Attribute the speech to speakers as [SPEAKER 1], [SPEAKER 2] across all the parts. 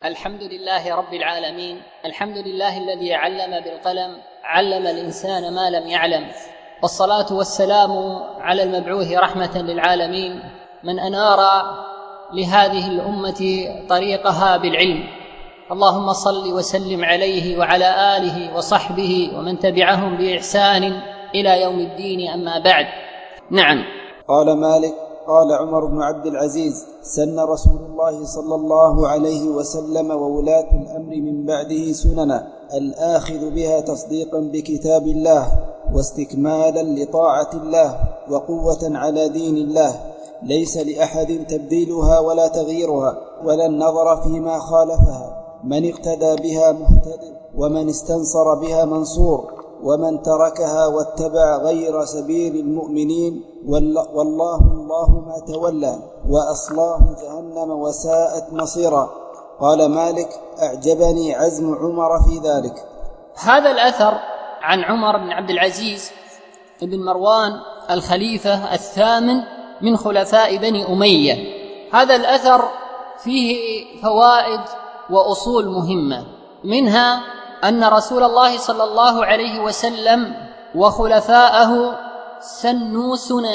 [SPEAKER 1] الحمد لله رب العالمين، الحمد لله الذي علم بالقلم، علم الإنسان ما لم يعلم، والصلاة والسلام على المبعوث رحمة للعالمين من أنار لهذه الأمة طريقها بالعلم. اللهم صل وسلم عليه وعلى آله وصحبه ومن تبعهم بإحسان إلى يوم الدين، أما بعد. نعم.
[SPEAKER 2] قال مالك: قال عمر بن عبد العزيز: سن رسول الله صلى الله عليه وسلم وولاة الأمر من بعده سننا، الآخذ بها تصديقا بكتاب الله واستكمالا لطاعة الله وقوة على دين الله، ليس لأحد تبديلها ولا تغييرها ولا النظر فيما خالفها، من اقتدى بها مهتد ومن استنصر بها منصور، ومن تركها واتبع غير سبيل المؤمنين والله ما تولى وأصلاه جهنم وساءت مصيرا. قال مالك: أعجبني عزم عمر في ذلك.
[SPEAKER 1] هذا الأثر عن عمر بن عبد العزيز بن مروان الخليفة الثامن من خلفاء بني أمية. هذا الأثر فيه فوائد وأصول مهمة، منها أن رسول الله صلى الله عليه وسلم وخلفاءه سنوا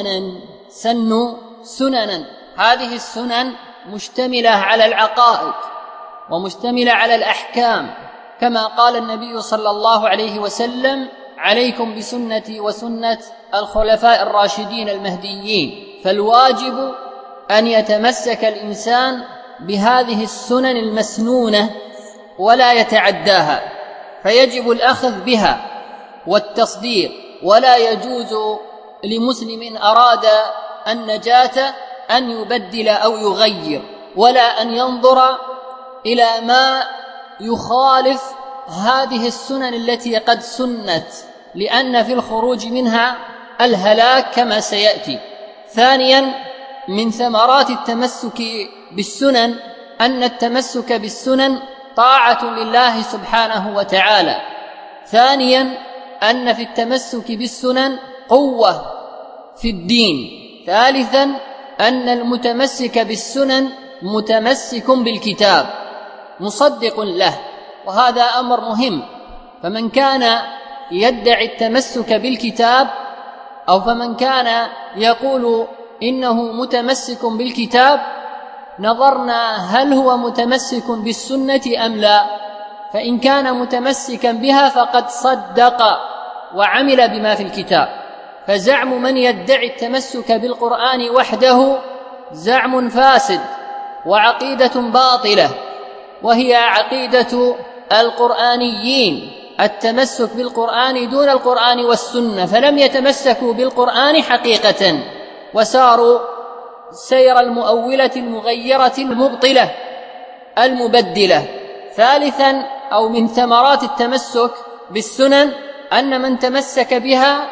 [SPEAKER 1] سننا. هذه السنن مشتملة على العقائد ومشتملة على الأحكام، كما قال النبي صلى الله عليه وسلم: عليكم بسنتي وسنة الخلفاء الراشدين المهديين. فالواجب أن يتمسك الإنسان بهذه السنن المسنونة ولا يتعداها، فيجب الأخذ بها والتصديق، ولا يجوز لمسلم أراد النجاة أن يبدل أو يغير، ولا أن ينظر إلى ما يخالف هذه السنن التي قد سنت، لأن في الخروج منها الهلاك كما سيأتي. ثانيا، من ثمرات التمسك بالسنن أن التمسك بالسنن طاعة لله سبحانه وتعالى. ثانيا، أن في التمسك بالسنن قوة في الدين. ثالثا، أن المتمسك بالسنن متمسك بالكتاب مصدق له، وهذا أمر مهم. فمن كان يدعي التمسك بالكتاب، أو فمن كان يقول إنه متمسك بالكتاب، نظرنا هل هو متمسك بالسنة أم لا. فإن كان متمسكا بها فقد صدق وعمل بما في الكتاب. فزعم من يدعي التمسك بالقرآن وحده زعم فاسد وعقيدة باطلة، وهي عقيدة القرآنيين، التمسك بالقرآن دون القرآن والسنة، فلم يتمسكوا بالقرآن حقيقة وساروا سير المؤولة المغيرة المبطلة المبدلة. ثالثا، أو من ثمرات التمسك بالسنن أن من تمسك بها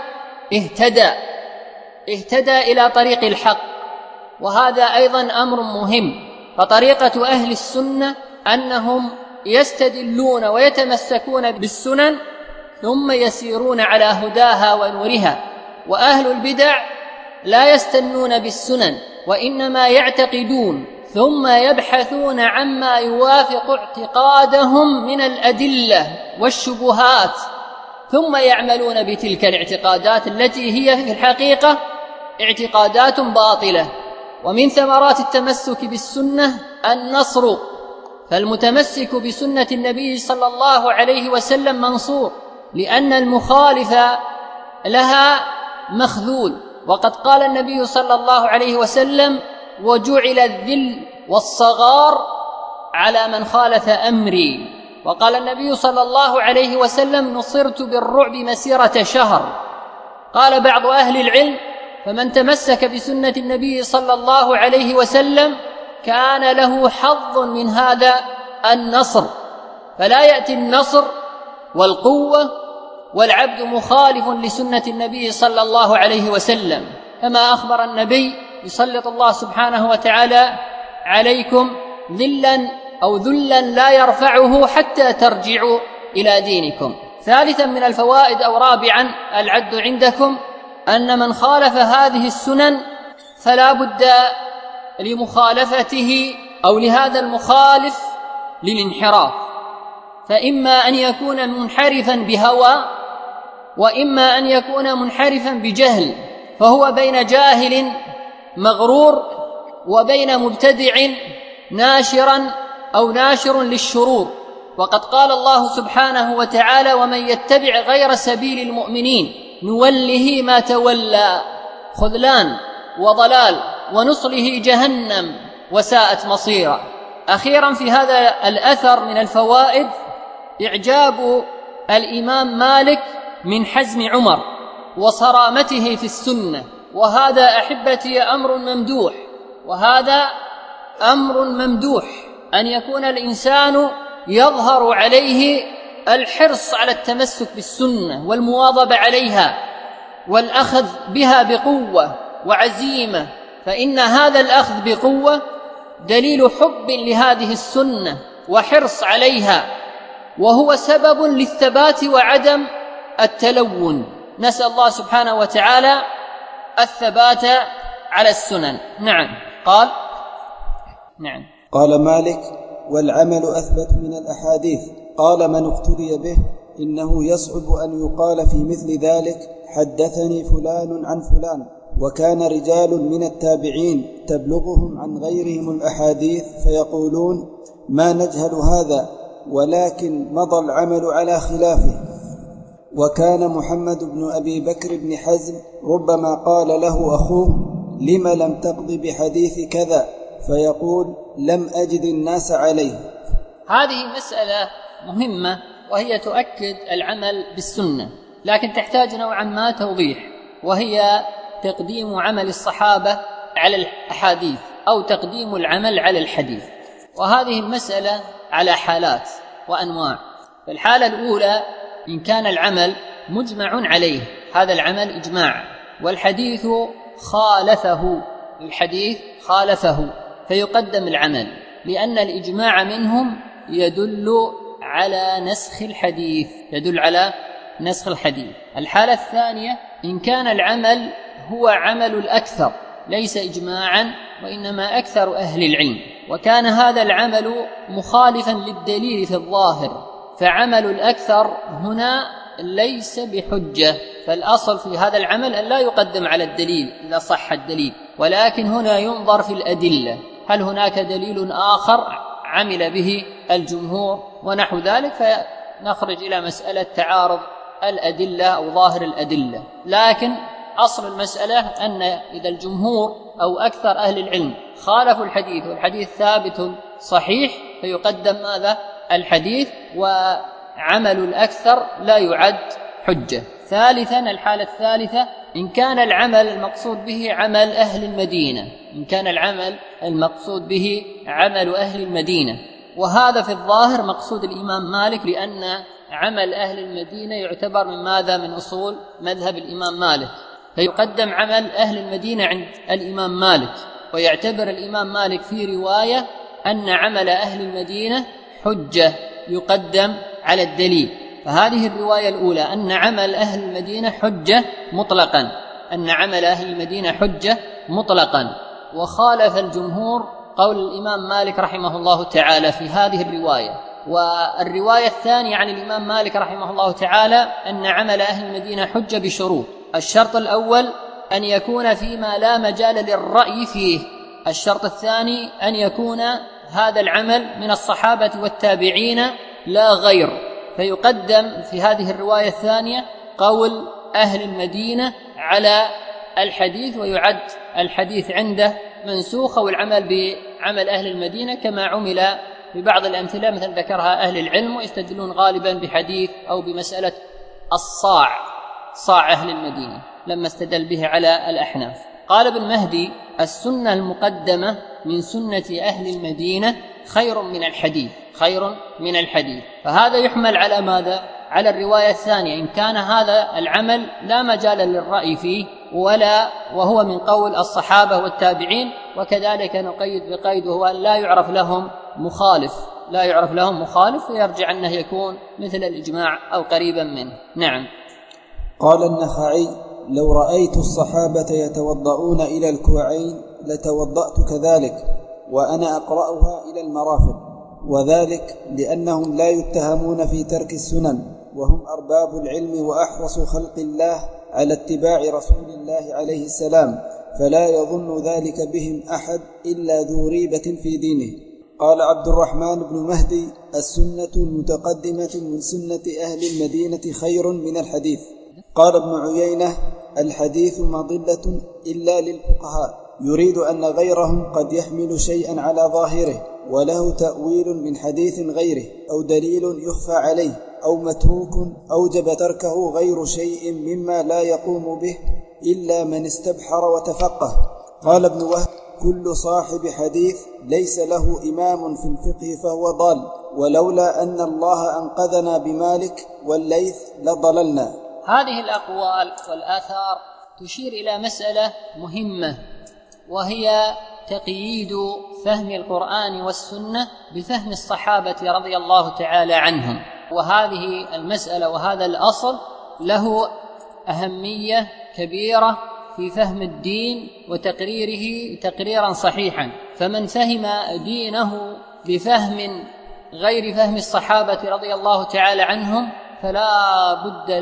[SPEAKER 1] اهتدى إلى طريق الحق، وهذا أيضا أمر مهم. فطريقة أهل السنة أنهم يستدلون ويتمسكون بالسنن ثم يسيرون على هداها ونورها، وأهل البدع لا يستنون بالسنن، وإنما يعتقدون ثم يبحثون عما يوافق اعتقادهم من الأدلة والشبهات، ثم يعملون بتلك الاعتقادات التي هي في الحقيقة اعتقادات باطلة. ومن ثمرات التمسك بالسنة النصر، فالمتمسك بسنة النبي صلى الله عليه وسلم منصور، لأن المخالف لها مخذول. وقد قال النبي صلى الله عليه وسلم: وجعل الذل والصغار على من خالف أمري. وقال النبي صلى الله عليه وسلم: نصرت بالرعب مسيرة شهر. قال بعض أهل العلم: فمن تمسك بسنة النبي صلى الله عليه وسلم كان له حظ من هذا النصر. فلا يأتي النصر والقوة والعبد مخالف لسنة النبي صلى الله عليه وسلم، كما أخبر النبي: يسلط الله سبحانه وتعالى عليكم ذلا أو ذلا لا يرفعه حتى ترجعوا إلى دينكم. ثالثا من الفوائد، أو رابعا العد عندكم، أن من خالف هذه السنن فلا بد لمخالفته أو لهذا المخالف للانحراف، فإما أن يكون منحرفا بهوى وإما أن يكون منحرفا بجهل، فهو بين جاهل مغرور وبين مبتدع ناشرا أو ناشر للشرور. وقد قال الله سبحانه وتعالى: ومن يتبع غير سبيل المؤمنين نوله ما تولى، خذلان وضلال، ونصله جهنم وساءت مصيرا. أخيرا في هذا الأثر من الفوائد إعجاب الإمام مالك من حزم عمر وصرامته في السنة، وهذا أحبتي أمر ممدوح، وهذا أمر ممدوح أن يكون الإنسان يظهر عليه الحرص على التمسك بالسنة والمواظبة عليها والأخذ بها بقوة وعزيمة، فإن هذا الأخذ بقوة دليل حب لهذه السنة وحرص عليها، وهو سبب للثبات وعدم التلون. نسأل الله سبحانه وتعالى الثبات على السنن. نعم.
[SPEAKER 2] قال مالك: والعمل أثبت من الأحاديث. قال: من اقتدي به إنه يصعب أن يقال في مثل ذلك حدثني فلان عن فلان. وكان رجال من التابعين تبلغهم عن غيرهم الأحاديث فيقولون: ما نجهل هذا، ولكن مضى العمل على خلافه. وكان محمد بن أبي بكر بن حزم ربما قال له أخوه: لم لم تقض بحديث كذا؟ فيقول: لم أجد الناس عليه.
[SPEAKER 1] هذه مسألة مهمة، وهي تؤكد العمل بالسنة، لكن تحتاج نوعا ما توضيح، وهي تقديم عمل الصحابة على الأحاديث أو تقديم العمل على الحديث. وهذه المسألة على حالات وأنواع. في الحالة الأولى إن كان العمل مجمع عليه، هذا العمل إجماع، والحديث خالفه فيقدم العمل، لأن الإجماع منهم يدل على نسخ الحديث. الحالة الثانية إن كان العمل هو عمل الأكثر، ليس إجماعا وإنما أكثر أهل العلم، وكان هذا العمل مخالفا للدليل في الظاهر، فعمل الأكثر هنا ليس بحجة، فالأصل في هذا العمل أن لا يقدم على الدليل إذا صح الدليل، ولكن هنا ينظر في الأدلة، هل هناك دليل آخر عمل به الجمهور ونحو ذلك، فنخرج إلى مسألة تعارض الأدلة أو ظاهر الأدلة. لكن أصل المسألة أن إذا الجمهور أو أكثر أهل العلم خالفوا الحديث والحديث ثابت صحيح، فيقدم ماذا؟ الحديث، وعمل الأكثر لا يعد حجة. ثالثا الحالة الثالثة إن كان العمل المقصود به عمل أهل المدينة، وهذا في الظاهر مقصود الإمام مالك، لأن عمل أهل المدينة يعتبر من ماذا؟ من أصول مذهب الإمام مالك، فيقدم عمل أهل المدينة عند الإمام مالك، ويعتبر الإمام مالك في رواية أن عمل أهل المدينة حجة يقدم على الدليل. فهذه الرواية الأولى أن عمل أهل المدينة حجة مطلقا، وخالف الجمهور قول الإمام مالك رحمه الله تعالى في هذه الرواية. والرواية الثانية عن الإمام مالك رحمه الله تعالى أن عمل أهل المدينة حجة بشروط: الشرط الأول أن يكون فيما لا مجال للرأي فيه، الشرط الثاني أن يكون هذا العمل من الصحابة والتابعين لا غير، فيقدم في هذه الرواية الثانية قول أهل المدينة على الحديث، ويعد الحديث عنده منسوخ، والعمل بعمل أهل المدينة كما عمل ببعض الأمثلة مثل ذكرها أهل العلم، ويستدلون غالبا بحديث أو بمسألة صاع أهل المدينة لما استدل به على الأحناف. قال ابن مهدي: السنة المقدمة من سنة أهل المدينة خير من الحديث. فهذا يحمل على ماذا؟ على الرواية الثانية، إن كان هذا العمل لا مجال للرأي فيه وهو من قول الصحابة والتابعين، وكذلك نقيد بقيد وهو لا يعرف لهم مخالف، ويرجع أنه يكون مثل الإجماع أو قريبا منه. نعم.
[SPEAKER 2] قال النخعي: لو رأيت الصحابة يتوضؤون إلى الكوعين لتوضأت كذلك، وأنا أقرأها إلى المرافق. وذلك لأنهم لا يتهمون في ترك السنن، وهم أرباب العلم وأحرص خلق الله على اتباع رسول الله عليه السلام، فلا يظن ذلك بهم أحد إلا ذو ريبة في دينه. قال عبد الرحمن بن مهدي: السنة المتقدمة من سنة أهل المدينة خير من الحديث. قال ابن عيينة: الحديث مضلة إلا للفقهاء، يريد أن غيرهم قد يحمل شيئا على ظاهره وله تأويل من حديث غيره، أو دليل يخفى عليه، أو متروك أوجب تركه غير شيء مما لا يقوم به إلا من استبحر وتفقه. قال ابن وهب: كل صاحب حديث ليس له إمام في الفقه فهو ضال، ولولا أن الله أنقذنا بمالك والليث لضللنا.
[SPEAKER 1] هذه الأقوال والآثار تشير إلى مسألة مهمة، وهي تقييد فهم القرآن والسنة بفهم الصحابة رضي الله تعالى عنهم. وهذه المسألة وهذا الأصل له أهمية كبيرة في فهم الدين وتقريره تقريرا صحيحا. فمن فهم دينه بفهم غير فهم الصحابة رضي الله تعالى عنهم فلا بد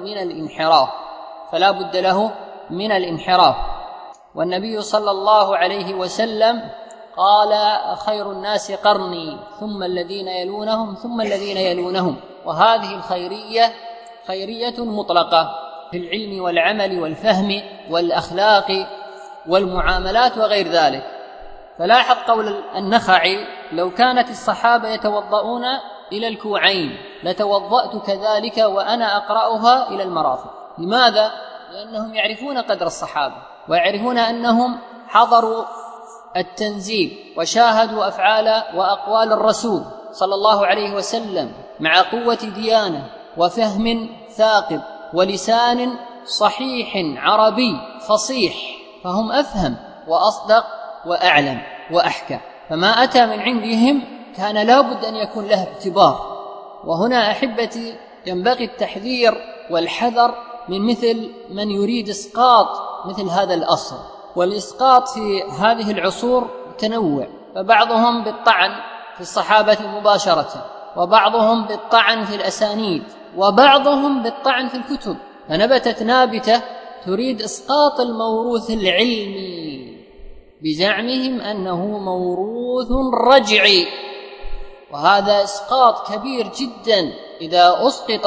[SPEAKER 1] له من الانحراف. والنبي صلى الله عليه وسلم قال: خير الناس قرني ثم الذين يلونهم ثم الذين يلونهم. وهذه الخيرية خيرية مطلقة في العلم والعمل والفهم والأخلاق والمعاملات وغير ذلك. فلاحظ قول النخعي: لو كانت الصحابة يتوضؤون إلى الكوعين لتوضأت كذلك وأنا أقرأها إلى المرافق. لماذا؟ لأنهم يعرفون قدر الصحابة ويعرفون أنهم حضروا التنزيل وشاهدوا أفعال وأقوال الرسول صلى الله عليه وسلم مع قوة ديانة وفهم ثاقب ولسان صحيح عربي فصيح، فهم أفهم وأصدق وأعلم وأحكم. فما أتى من عندهم كان لا بد أن يكون له اعتبار. وهنا أحبتي ينبغي التحذير والحذر من مثل من يريد إسقاط مثل هذا الأصل. والإسقاط في هذه العصور متنوع، فبعضهم بالطعن في الصحابة مباشرة، وبعضهم بالطعن في الأسانيد، وبعضهم بالطعن في الكتب. فنبتت نابتة تريد إسقاط الموروث العلمي بزعمهم أنه موروث رجعي، وهذا إسقاط كبير جدا. إذا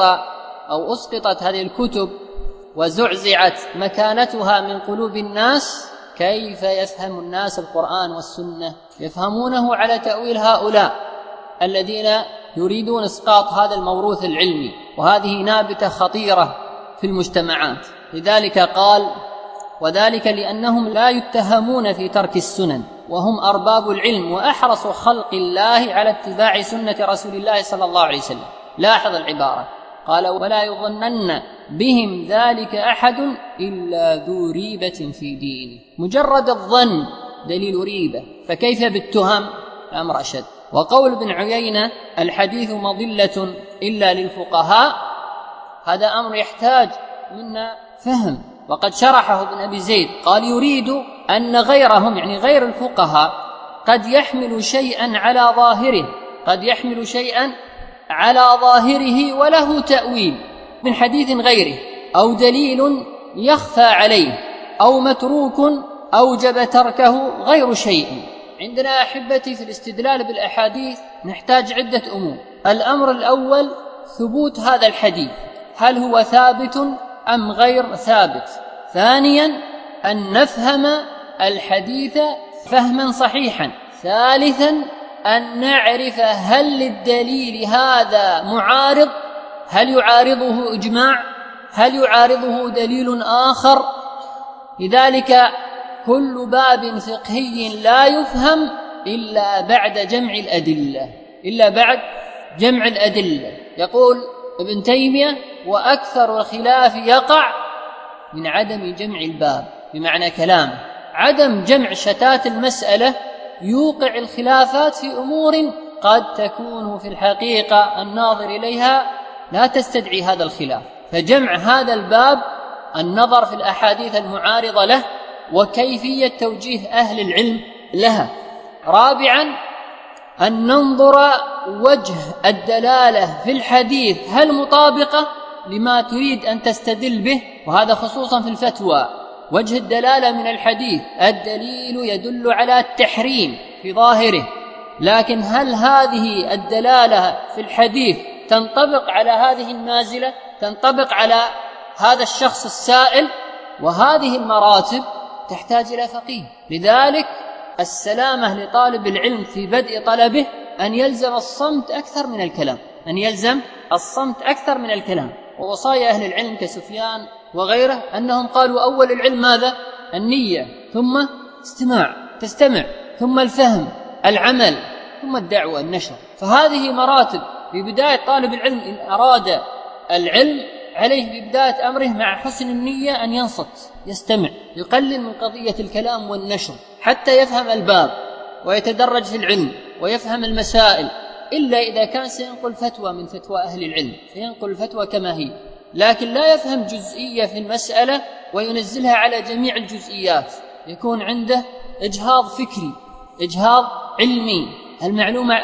[SPEAKER 1] أسقطت هذه الكتب وزعزعت مكانتها من قلوب الناس، كيف يفهم الناس القرآن والسنة؟ يفهمونه على تأويل هؤلاء الذين يريدون إسقاط هذا الموروث العلمي، وهذه نابتة خطيرة في المجتمعات. لذلك قال: وذلك لأنهم لا يتهمون في ترك السنن، وهم أرباب العلم وأحرص خلق الله على اتباع سنة رسول الله صلى الله عليه وسلم. لاحظ العبارة، قال: ولا يظنن بهم ذلك أحد إلا ذو ريبة في دينه. مجرد الظن دليل ريبة، فكيف بالتهم؟ الأمر أشد. وقول ابن عيينة: الحديث مضلة إلا للفقهاء، هذا أمر يحتاج منا فهم. وقد شرحه ابن أبي زيد، قال: يريد أن غيرهم يعني غير الفقهاء قد يحمل شيئا على ظاهره وله تأويل من حديث غيره، أو دليل يخفى عليه، أو متروك أوجب تركه غير شيء. عندنا أحبتي في الاستدلال بالأحاديث نحتاج عدة أمور. الأمر الأول ثبوت هذا الحديث، هل هو ثابت أم غير ثابت؟ ثانيا أن نفهم الحديث فهما صحيحا. ثالثا أن نعرف هل للدليل هذا معارض، هل يعارضه إجماع، هل يعارضه دليل آخر. لذلك كل باب فقهي لا يفهم إلا بعد جمع الأدلة. يقول ابن تيمية: وأكثر الخلاف يقع من عدم جمع الباب، بمعنى كلامه عدم جمع شتات المسألة يوقع الخلافات في أمور قد تكون في الحقيقة الناظر إليها لا تستدعي هذا الخلاف. فجمع هذا الباب النظر في الأحاديث المعارضة له وكيفية توجيه أهل العلم لها. رابعا أن ننظر وجه الدلالة في الحديث هل مطابقة لما تريد أن تستدل به، وهذا خصوصا في الفتوى. وجه الدلالة من الحديث الدليل يدل على التحريم في ظاهره، لكن هل هذه الدلالة في الحديث تنطبق على هذه النازلة، تنطبق على هذا الشخص السائل؟ وهذه المراتب تحتاج إلى فقيه. لذلك السلامة لطالب العلم في بدء طلبه أن يلزم الصمت أكثر من الكلام، أن يلزم الصمت أكثر من الكلام. ووصايا أهل العلم كسفيان وغيره أنهم قالوا أول العلم ماذا؟ النية، ثم تستمع، ثم الفهم، العمل، ثم الدعوة، النشر. فهذه مراتب. في بداية طالب العلم إن أراد العلم عليه ببداية أمره مع حسن النية أن ينصت، يستمع، يقلل من قضية الكلام والنشر حتى يفهم الباب ويتدرج في العلم ويفهم المسائل، إلا إذا كان سينقل فتوى من فتوى أهل العلم سينقل الفتوى كما هي، لكن لا يفهم جزئية في المسألة وينزلها على جميع الجزئيات، يكون عنده إجهاض فكري، إجهاض علمي. المعلومة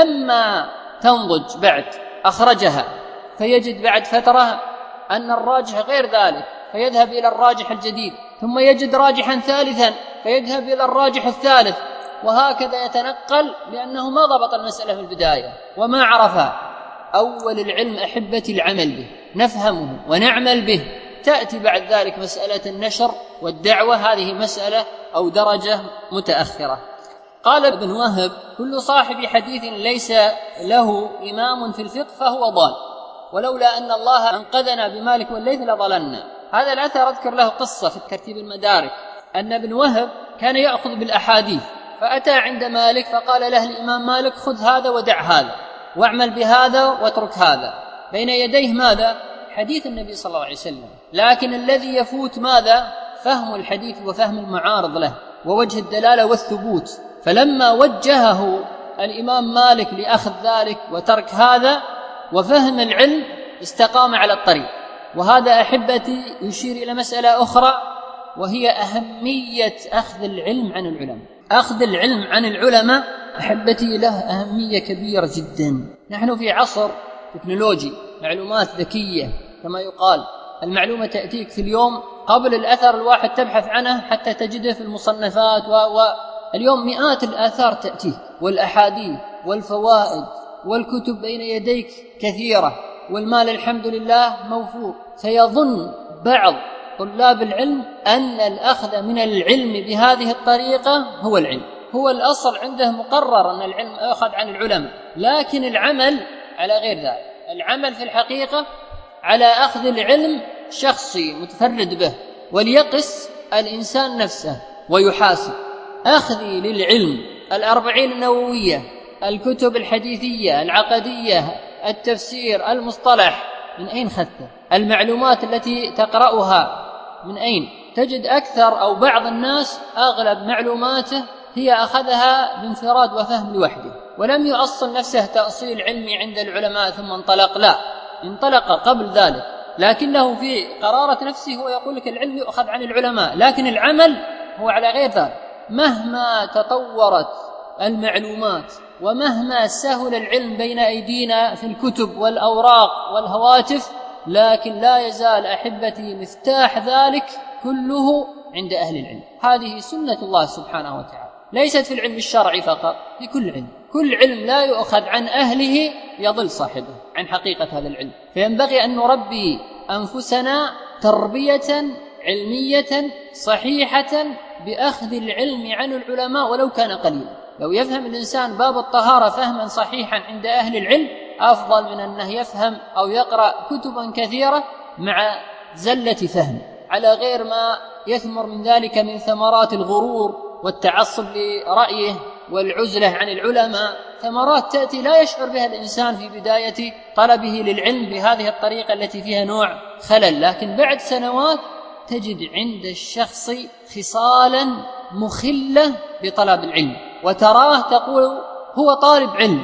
[SPEAKER 1] لما تنضج بعد أخرجها، فيجد بعد فترة أن الراجح غير ذلك فيذهب إلى الراجح الجديد، ثم يجد راجحا ثالثا فيذهب إلى الراجح الثالث، وهكذا يتنقل لأنه ما ضبط المسألة في البداية وما عرفها. أول العلم أحبتي العمل به، نفهمه ونعمل به، تأتي بعد ذلك مسألة النشر والدعوة، هذه مسألة أو درجة متأخرة. قال ابن وهب: كل صاحب حديث ليس له إمام في الفقه فهو ضال، ولولا أن الله أنقذنا بمالك والليث لضللنا. هذا الأثر أذكر له قصة في ترتيب المدارك، أن ابن وهب كان يأخذ بالأحاديث، فأتى عند مالك فقال له الإمام مالك: خذ هذا ودع هذا، واعمل بهذا واترك هذا. بين يديه ماذا؟ حديث النبي صلى الله عليه وسلم، لكن الذي يفوت ماذا؟ فهم الحديث وفهم المعارض له ووجه الدلالة والثبوت. فلما وجهه الإمام مالك لأخذ ذلك وترك هذا وفهم العلم استقام على الطريق. وهذا أحبتي يشير إلى مسألة أخرى، وهي أهمية أخذ العلم عن العلماء. أخذ العلم عن العلماء أحبتي له أهمية كبيرة جدا. نحن في عصر تكنولوجي، معلومات ذكية كما يقال، المعلومة تأتيك في اليوم قبل الأثر الواحد تبحث عنه حتى تجده في المصنفات، واليوم مئات الآثار تأتيك، والأحاديث والفوائد والكتب بين يديك كثيرة، والمال الحمد لله موفور. فيظن بعض طلاب العلم أن الأخذ من العلم بهذه الطريقة هو العلم، هو الأصل عنده مقرر أن العلم يأخذ عن العلماء، لكن العمل على غير ذلك. العمل في الحقيقة على أخذ العلم شخصي متفرد به، وليقس الإنسان نفسه ويحاسب. أخذي للعلم 40 النووية، الكتب الحديثية، العقدية، التفسير، المصطلح، من أين خذته؟ المعلومات التي تقرأها من أين؟ تجد أكثر أو بعض الناس أغلب معلوماته هي أخذها بانفراد وفهم لوحده، ولم يؤصل نفسه تأصيل علمي عند العلماء ثم انطلق، لا، انطلق قبل ذلك، لكنه في قرارة نفسه هو يقول لك العلم يؤخذ عن العلماء، لكن العمل هو على غير ذلك. مهما تطورت المعلومات ومهما سهل العلم بين أيدينا في الكتب والأوراق والهواتف، لكن لا يزال أحبتي مفتاح ذلك كله عند أهل العلم. هذه سنة الله سبحانه وتعالى، ليست في العلم الشرعي فقط، في كل علم. كل علم لا يؤخذ عن أهله يضل صاحبه عن حقيقة هذا العلم. فينبغي أن نربي أنفسنا تربية علمية صحيحة بأخذ العلم عن العلماء ولو كان قليلا. لو يفهم الإنسان باب الطهارة فهما صحيحا عند أهل العلم أفضل من أنه يفهم أو يقرأ كتبا كثيرة مع زلة فهم، على غير ما يثمر من ذلك من ثمرات الغرور والتعصب لرأيه والعزلة عن العلماء، ثمرات تأتي لا يشعر بها الإنسان في بداية طلبه للعلم بهذه الطريقة التي فيها نوع خلل، لكن بعد سنوات تجد عند الشخص خصالا مخلة بطلب العلم، وتراه تقول هو طالب علم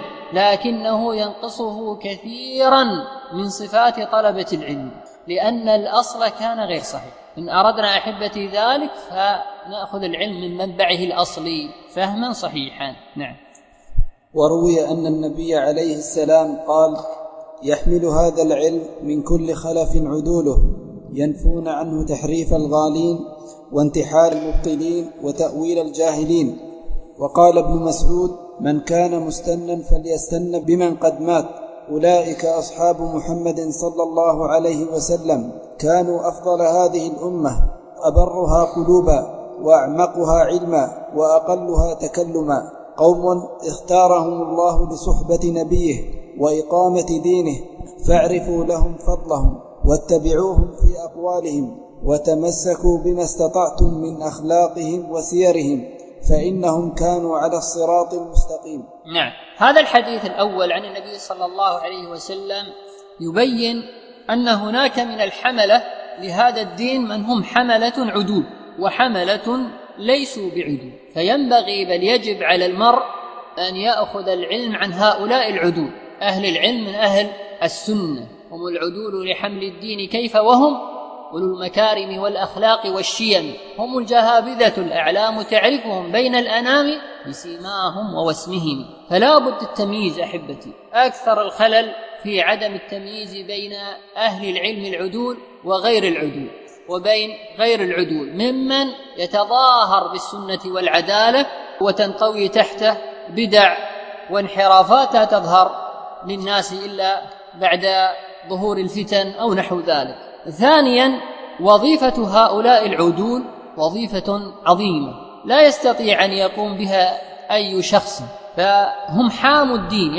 [SPEAKER 1] لكنه ينقصه كثيرا من صفات طلبة العلم، لأن الأصل كان غير صحيح. إن أردنا أحبتي ذلك فنأخذ العلم من منبعه الأصلي فهما صحيحا. نعم.
[SPEAKER 2] وروي أن النبي عليه السلام قال: يحمل هذا العلم من كل خلف عدوله ينفون عنه تحريف الغالين وانتحال المبطلين وتأويل الجاهلين. وقال ابن مسعود: من كان مستنا فليستن بمن قد مات. أولئك أصحاب محمد صلى الله عليه وسلم، كانوا أفضل هذه الأمة، أبرها قلوبا وأعمقها علما وأقلها تكلما، قوم اختارهم الله لصحبة نبيه وإقامة دينه، فاعرفوا لهم فضلهم واتبعوهم في أقوالهم وتمسكوا بما استطعتم من أخلاقهم وسيرهم، فإنهم كانوا على الصراط المستقيم.
[SPEAKER 1] نعم، هذا الحديث الأول عن النبي صلى الله عليه وسلم يبين أن هناك من الحملة لهذا الدين من هم حملة عدول وحملة ليسوا بعدول، فينبغي بل يجب على المرء أن يأخذ العلم عن هؤلاء العدول. أهل العلم من أهل السنة، هم العدول لحمل الدين كيف وهم أولو المكارم والأخلاق والشيم، هم الجهابذة الأعلام تعرفهم بين الأنام بسيماهم ووسمهم. فلا بد التمييز أحبتي، أكثر الخلل في عدم التمييز بين أهل العلم العدول وغير العدول، وبين غير العدول ممن يتظاهر بالسنة والعدالة وتنطوي تحته بدع وانحرافات تظهر للناس إلا بعد ظهور الفتن أو نحو ذلك. ثانيا، وظيفة هؤلاء العدول وظيفة عظيمة لا يستطيع أن يقوم بها أي شخص، فهم حاموا الدين،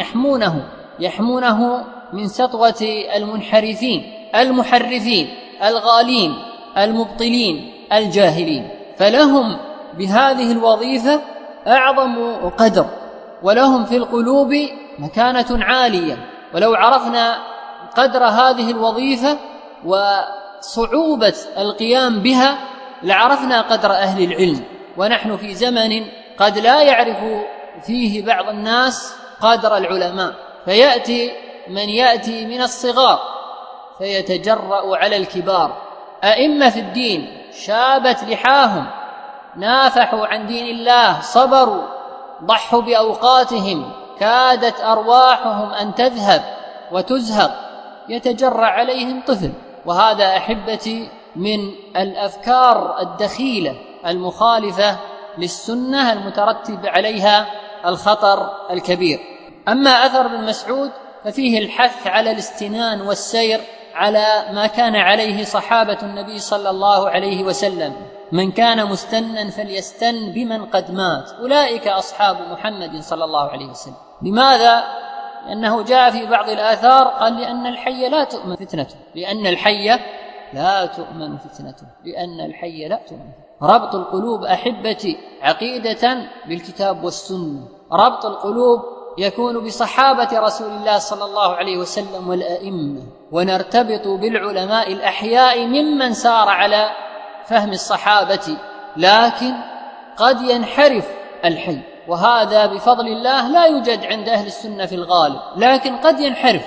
[SPEAKER 1] يحمونه من سطوة المنحرفين المحرفين الغالين المبطلين الجاهلين، فلهم بهذه الوظيفة أعظم قدر، ولهم في القلوب مكانة عالية. ولو عرفنا قدر هذه الوظيفة وصعوبة القيام بها لعرفنا قدر أهل العلم. ونحن في زمن قد لا يعرف فيه بعض الناس قدر العلماء، فيأتي من يأتي من الصغار فيتجرأ على الكبار، أئمة في الدين شابت لحاهم، نافحوا عن دين الله، صبروا، ضحوا بأوقاتهم، كادت أرواحهم أن تذهب وتزهق، يتجرأ عليهم طفل. وهذا أحبتي من الأفكار الدخيلة المخالفة للسنة المترتب عليها الخطر الكبير. أما أثر ابن مسعود ففيه الحث على الاستنان والسير على ما كان عليه صحابة النبي صلى الله عليه وسلم، من كان مستنا فليستن بمن قد مات، أولئك أصحاب محمد صلى الله عليه وسلم. لماذا؟ لأنه جاء في بعض الآثار قال: لأن الحي لا تؤمن فتنته، لأن الحي لا تؤمن فتنته، لأن الحي لا تؤمن. ربط القلوب أحبتي عقيدة بالكتاب والسنة، ربط القلوب يكون بصحابة رسول الله صلى الله عليه وسلم والأئمة، ونرتبط بالعلماء الأحياء ممن سار على فهم الصحابة. لكن قد ينحرف الحي، وهذا بفضل الله لا يوجد عند أهل السنة في الغالب، لكن قد ينحرف،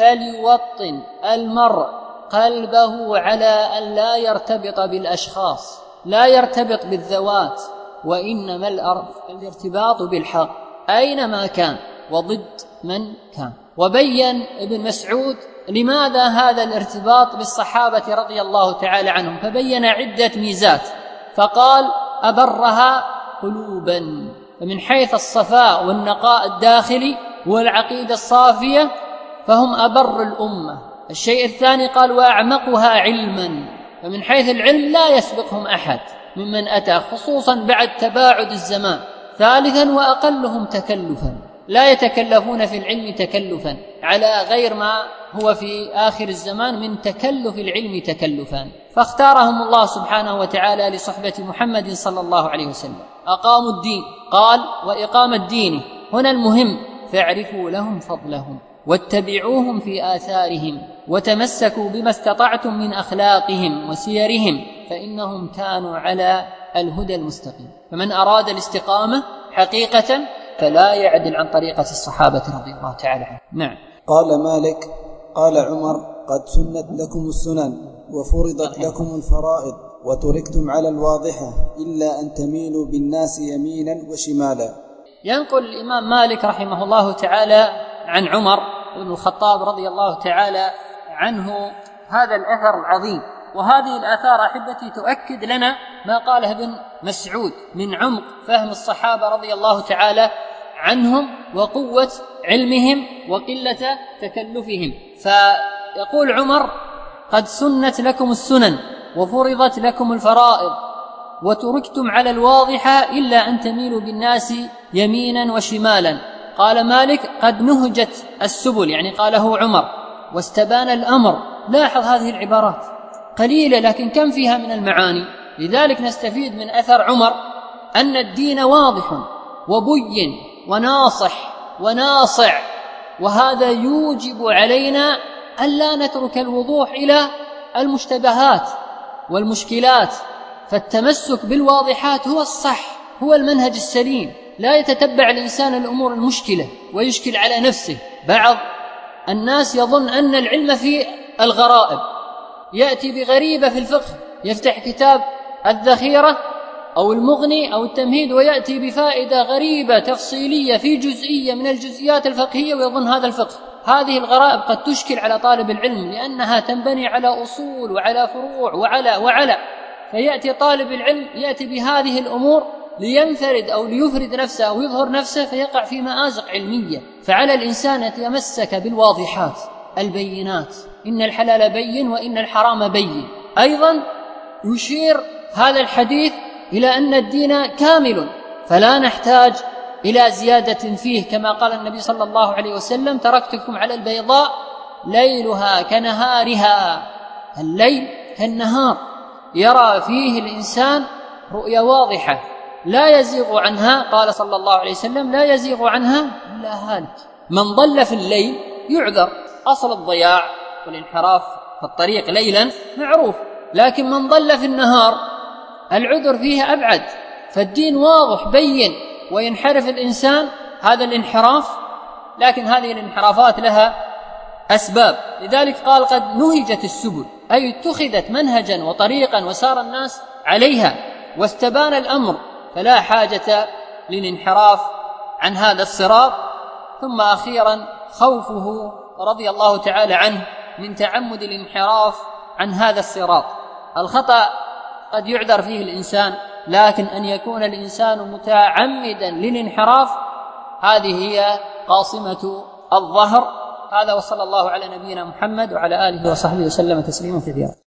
[SPEAKER 1] فليوطن المرء قلبه على أن لا يرتبط بالأشخاص، لا يرتبط بالذوات، وإنما الارتباط بالحق أينما كان وضد من كان. وبين ابن مسعود لماذا هذا الارتباط بالصحابة رضي الله تعالى عنهم، فبين عدة ميزات، فقال: أبرها قلوبا، فمن حيث الصفاء والنقاء الداخلي والعقيدة الصافية فهم أبر الأمة. الشيء الثاني قال: وأعمقها علما، فمن حيث العلم لا يسبقهم أحد ممن أتى، خصوصا بعد تباعد الزمان. ثالثا: وأقلهم تكلفا، لا يتكلفون في العلم تكلفا على غير ما هو في آخر الزمان من تكلف العلم تكلفا، فاختارهم الله سبحانه وتعالى لصحبة محمد صلى الله عليه وسلم. أقاموا الدين، قال: وإقامة دينه هنا المهم، فاعرفوا لهم فضلهم واتبعوهم في آثارهم وتمسكوا بما استطعتم من أخلاقهم وسيرهم، فإنهم كانوا على الهدى المستقيم. فمن أراد الاستقامة حقيقة فلا يعدل عن طريقة الصحابة رضي الله تعالى عنهم. نعم.
[SPEAKER 2] قال مالك: قال عمر: قد سنت لكم السنن وفرضت لكم الفرائض وتركتم على الواضحة إلا أن تميلوا بالناس يمينا وشمالا.
[SPEAKER 1] ينقل الإمام مالك رحمه الله تعالى عن عمر بن الخطاب رضي الله تعالى عنه هذا الأثر العظيم. وهذه الآثار أحبتي تؤكد لنا ما قاله ابن مسعود من عمق فهم الصحابة رضي الله تعالى عنهم وقوة علمهم وقلة تكلفهم. فيقول عمر: قد سنت لكم السنن وفرضت لكم الفرائض وتركتم على الواضحة إلا أن تميلوا بالناس يمينا وشمالا. قال مالك: قد نهجت السبل، يعني قاله عمر، واستبان الأمر. لاحظ هذه العبارات قليلة لكن كم فيها من المعاني. لذلك نستفيد من أثر عمر أن الدين واضح وبين وناصح وناصع، وهذا يوجب علينا ألا نترك الوضوح إلى المشتبهات والمشكلات، فالتمسك بالواضحات هو الصح، هو المنهج السليم. لا يتتبع الإنسان الأمور المشكلة ويشكل على نفسه. بعض الناس يظن أن العلم في الغرائب، يأتي بغريبة في الفقه، يفتح كتاب الذخيرة أو المغني أو التمهيد ويأتي بفائدة غريبة تفصيلية في جزئية من الجزئيات الفقهية ويظن هذا الفقه. هذه الغرائب قد تشكل على طالب العلم لأنها تنبني على أصول وعلى فروع وعلى فيأتي طالب العلم يأتي بهذه الأمور لينفرد أو ليفرد نفسه أو يظهر نفسه فيقع في مآزق علمية. فعلى الإنسان يتمسك بالواضحات البينات، إن الحلال بين وإن الحرام بين. أيضا يشير هذا الحديث إلى أن الدين كامل فلا نحتاج إلى زيادة فيه، كما قال النبي صلى الله عليه وسلم: تركتكم على البيضاء ليلها كنهارها. الليل كالنهار، يرى فيه الإنسان رؤيا واضحة لا يزيغ عنها. قال صلى الله عليه وسلم: لا يزيغ عنها إلا هالك. من ضل في الليل يعذر، أصل الضياع والانحراف في الطريق ليلا معروف، لكن من ضل في النهار العذر فيه أبعد. فالدين واضح بين، وينحرف الإنسان هذا الانحراف، لكن هذه الانحرافات لها أسباب. لذلك قال: قد نهجت السبل، أي اتخذت منهجا وطريقا وسار الناس عليها، واستبان الأمر، فلا حاجة للانحراف عن هذا الصراط. ثم أخيرا خوفه رضي الله تعالى عنه من تعمد الانحراف عن هذا الصراط. الخطأ قد يعذر فيه الإنسان، لكن أن يكون الإنسان متعمدا للانحراف هذه هي قاصمة الظهر. هذا، وصلى الله على نبينا محمد وعلى آله وصحبه وسلم تسليما كثيرا.